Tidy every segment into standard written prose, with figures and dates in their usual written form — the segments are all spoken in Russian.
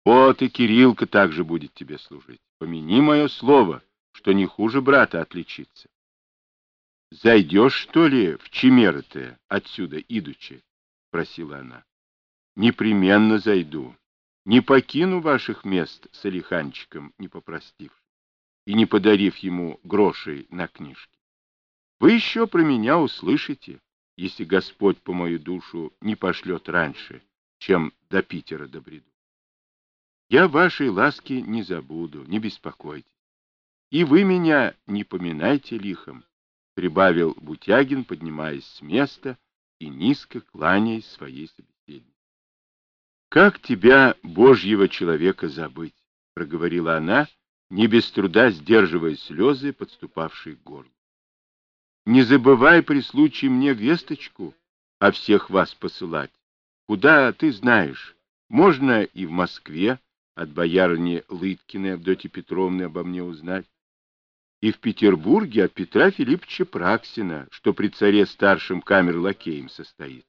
Вот и Кириллка также будет тебе служить. Помяни мое слово, что не хуже брата отличиться. Зайдешь, что ли, в Чемеры-то отсюда идучи? — просила она. — Непременно зайду. Не покину ваших мест с Алиханчиком, не попростив и не подарив ему грошей на книжки. Вы еще про меня услышите, если Господь по мою душу не пошлет раньше, чем до Питера добреду. Я вашей ласки не забуду, не беспокойтесь. И вы меня не поминайте лихом, — прибавил Бутягин, поднимаясь с места и низко кланяясь своей собеседнице. — Как тебя, Божьего человека, забыть? — проговорила она, не без труда сдерживая слезы, подступавшие к горлу. — Не забывай при случае мне весточку о всех вас посылать. Куда, ты знаешь, можно и в Москве от боярыни Лыткиной Авдотьи Петровны обо мне узнать, и в Петербурге от Петра Филипповича Праксина, что при царе старшим камер-лакеем состоит.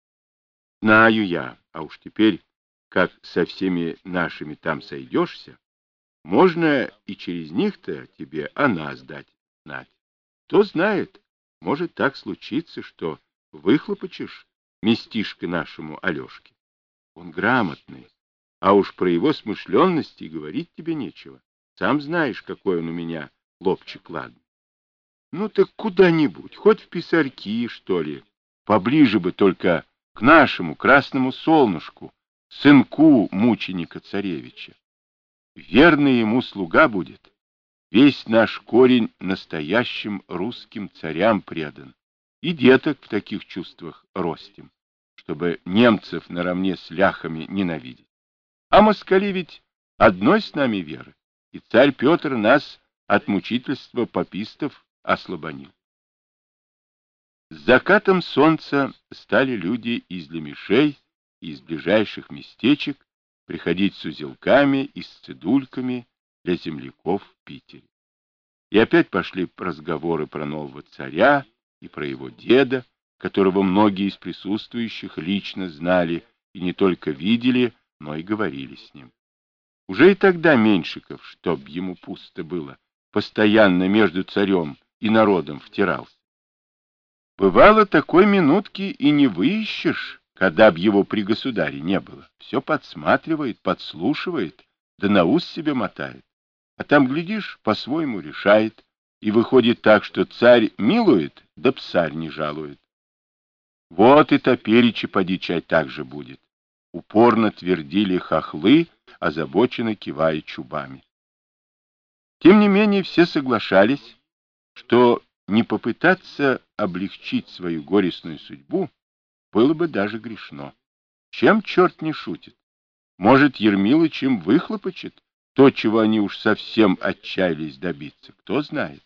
Знаю я, а уж теперь, как со всеми нашими там сойдешься, можно и через них-то тебе о нас дать знать. Кто знает, может так случиться, что выхлопочешь местишко нашему Алешке. Он грамотный, а уж про его смышленности говорить тебе нечего. Сам знаешь, какой он у меня лобчик ладный. Ну так куда-нибудь, хоть в Писарьки, что ли, поближе бы только к нашему красному солнышку, сынку мученика-царевича. Верный ему слуга будет. Весь наш корень настоящим русским царям предан. И деток в таких чувствах ростим, чтобы немцев наравне с ляхами ненавидеть. А москали ведь одной с нами веры, и царь Петр нас от мучительства папистов ослабонил. С закатом солнца стали люди из Лемешей и из ближайших местечек приходить с узелками и с цедульками для земляков в Питере. И опять пошли разговоры про нового царя и про его деда, которого многие из присутствующих лично знали и не только видели, но и говорили с ним. Уже и тогда Меньшиков, чтоб ему пусто было, постоянно между царем и народом втирался. Бывало, такой минутки и не выищешь, когда б его при государе не было. Все подсматривает, подслушивает, да на ус себе мотает. А там, глядишь, по-своему решает, и выходит так, что царь милует, да псарь не жалует. Вот и топеречи поди чай так же будет. Упорно твердили хохлы, озабоченно кивая чубами. Тем не менее все соглашались, что не попытаться облегчить свою горестную судьбу было бы даже грешно. Чем черт не шутит? Может, Ермилыч им выхлопочет то, чего они уж совсем отчаялись добиться, кто знает.